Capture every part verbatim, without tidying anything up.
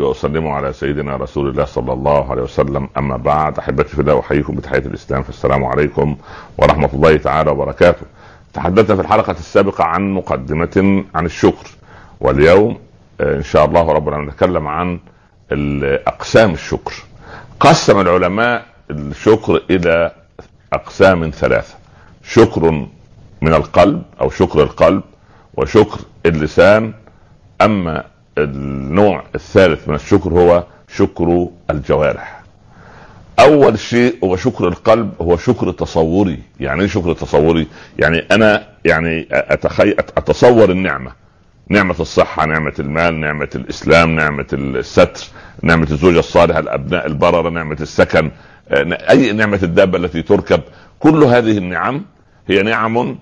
وأسلم على سيدنا رسول الله صلى الله عليه وسلم. أما بعد، أحبتي في الله، أحييكم بتحية الإسلام، فالسلام عليكم ورحمة الله تعالى وبركاته. تحدثنا في الحلقة السابقة عن مقدمة عن الشكر، واليوم إن شاء الله ربنا نتكلم عن أقسام الشكر. قسم العلماء الشكر إلى أقسام ثلاثة: شكر من القلب أو شكر القلب، وشكر اللسان. أما النوع الثالث من الشكر هو شكر الجوارح. أول شيء هو شكر القلب، هو شكر تصوري. يعني ايه شكر تصوري؟ يعني أنا يعني أتخيل أتصور النعمة، نعمة الصحة، نعمة المال، نعمة الإسلام، نعمة الستر، نعمة الزوجة الصالحة، الأبناء البررة، نعمة السكن، أي نعمة الدابة التي تركب. كل هذه النعم هي نعم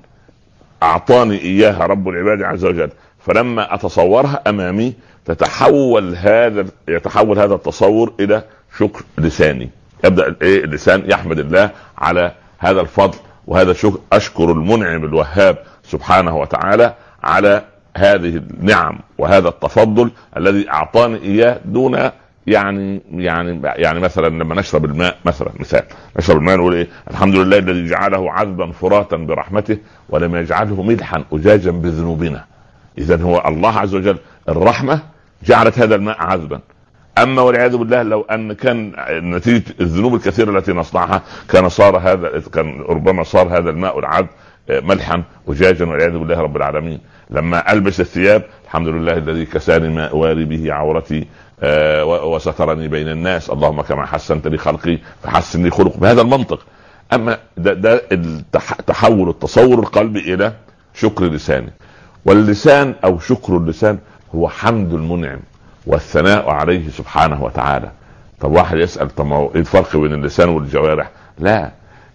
أعطاني إياها رب العباد عز وجل، فلما أتصورها أمامي تتحول هذا يتحول هذا التصور إلى شكر لساني. يبدأ إيه اللسان يحمد الله على هذا الفضل وهذا الشكر. أشكر المنعم الوهاب سبحانه وتعالى على هذه النعم وهذا التفضل الذي أعطاني إياه دون يعني يعني يعني مثلا لما نشرب الماء، مثلا مثال نشرب الماء نقول ايه؟ الحمد لله الذي جعله عذبا فراتا برحمته ولم يجعله ملحا أجاجا بذنوبنا. إذن هو الله عز وجل الرحمة جعلت هذا الماء عذبا. أما والعياذ بالله لو أن كان نتيجة الذنوب الكثيرة التي نصنعها كان صار هذا كان ربما صار هذا الماء العذب ملحا أجاجا والعياذ بالله رب العالمين. لما ألبس الثياب الحمد لله الذي كساني ما أواري به عورتي آه وسترني بين الناس، اللهم كما حسنت لي خلقي فحسن لي خلق، بهذا المنطق. أما ده, ده تحول التصور القلبي إلى شكر لساني. واللسان أو شكر اللسان هو حمد المنعم والثناء عليه سبحانه وتعالى. طب واحد يسأل طب ايه الفرق بين اللسان والجوارح؟ لا،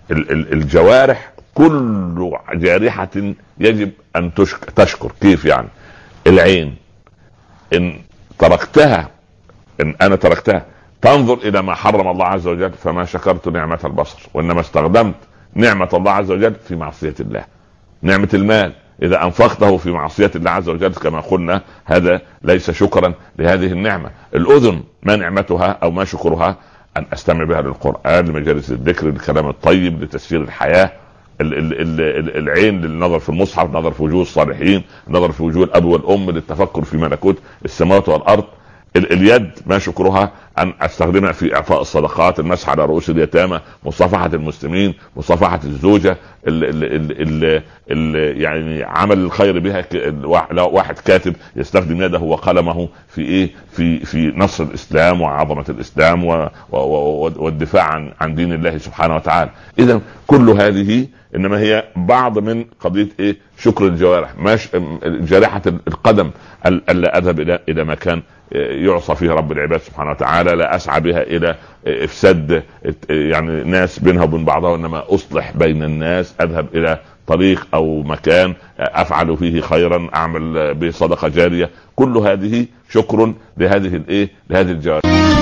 الجوارح كل جارحة يجب أن تشكر. كيف يعني؟ العين إن تركتها إن أنا تركتها تنظر إلى ما حرم الله عز وجل فما شكرت نعمة البصر، وإنما استخدمت نعمة الله عز وجل في معصية الله. نعمة المال إذا أنفقته في معصية الله عز وجل كما قلنا هذا ليس شكرا لهذه النعمة. الأذن ما نعمتها أو ما شكرها؟ أن أستمع بها للقرآن، لمجالس الذكر، للكلام الطيب، لتسيير الحياة. ال ال ال العين للنظر في المصحف، النظر في وجوه الصالحين، النظر في وجوه الأب والأم، للتفكر في ملكوت السماوات والأرض. ال اليد ما شكرها؟ أن أستخدمها في إعطاء الصدقات، المسح على رؤوس اليتامى، مصافحة المسلمين، مصافحة الزوجة، ال ال ال ال ال يعني عمل الخير بها. واحد كاتب يستخدم يده وقلمه في إيه؟ في في نصر الإسلام وعظمة الإسلام و و والدفاع عن عن دين الله سبحانه وتعالى. إذا كل هذه إنما هي بعض من قضية إيه؟ شكر الجوارح. ماش جارحة القدم ألا أذهب إلى إلى مكان يعصى فيه رب العباد سبحانه وتعالى، لا أسعى بها إلى إفساد يعني ناس بينها وبين بعضها، وإنما أصلح بين الناس، أذهب إلى طريق أو مكان أفعل فيه خيرا، أعمل به صدقة جارية. كل هذه شكر لهذه الإيه؟ لهذه الجوارح.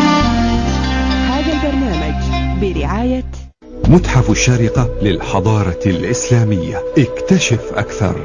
هذا البرنامج برعاية متحف الشارقة للحضارة الإسلامية. اكتشف أكثر.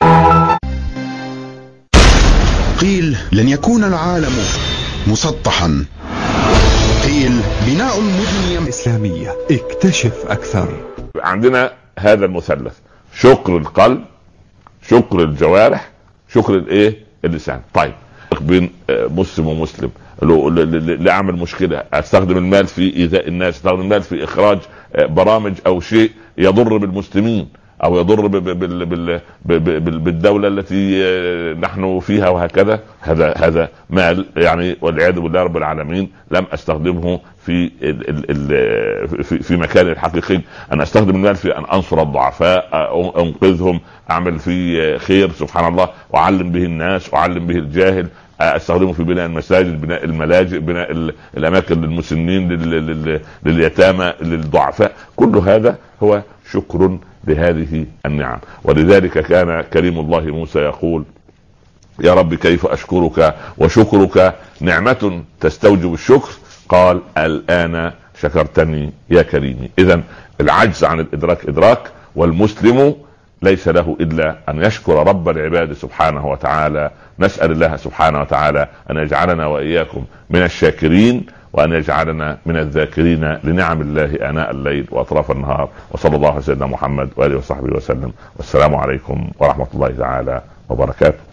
قيل لن يكون العالم مسطحا، قيل بناء المدن إسلامية. اكتشف أكثر. عندنا هذا المثلث: شكر القلب، شكر الجوارح، شكر الايه؟ اللسان. طيب بين مسلم ومسلم لا اعمل مشكلة، استخدم المال في ايذاء الناس، استخدم المال في اخراج برامج او شيء يضر بالمسلمين او يضر بالدولة التي نحن فيها وهكذا، هذا هذا مال يعني والعياذ بالله رب العالمين لم استخدمه في في في مكان الحقيقي. انا استخدم المال في ان انصر الضعفاء، انقذهم، اعمل فيه خير سبحان الله، واعلم به الناس، واعلم به الجاهل، استخدمه في بناء المساجد، بناء الملاجئ، بناء الاماكن للمسنين، لليتامى، للضعفاء. كل هذا هو شكر لهذه النعم. ولذلك كان كريم الله موسى يقول: يا رب كيف أشكرك وشكرك نعمة تستوجب الشكر؟ قال: الآن شكرتني يا كريمي. إذن العجز عن الإدراك إدراك، والمسلم ليس له إلا أن يشكر رب العباد سبحانه وتعالى. نسأل الله سبحانه وتعالى أن يجعلنا وإياكم من الشاكرين، وأن يجعلنا من الذاكرين لنعم الله آناء الليل وأطراف النهار. وصلى الله على سيدنا محمد وآله وصحبه وسلم، والسلام عليكم ورحمة الله تعالى وبركاته.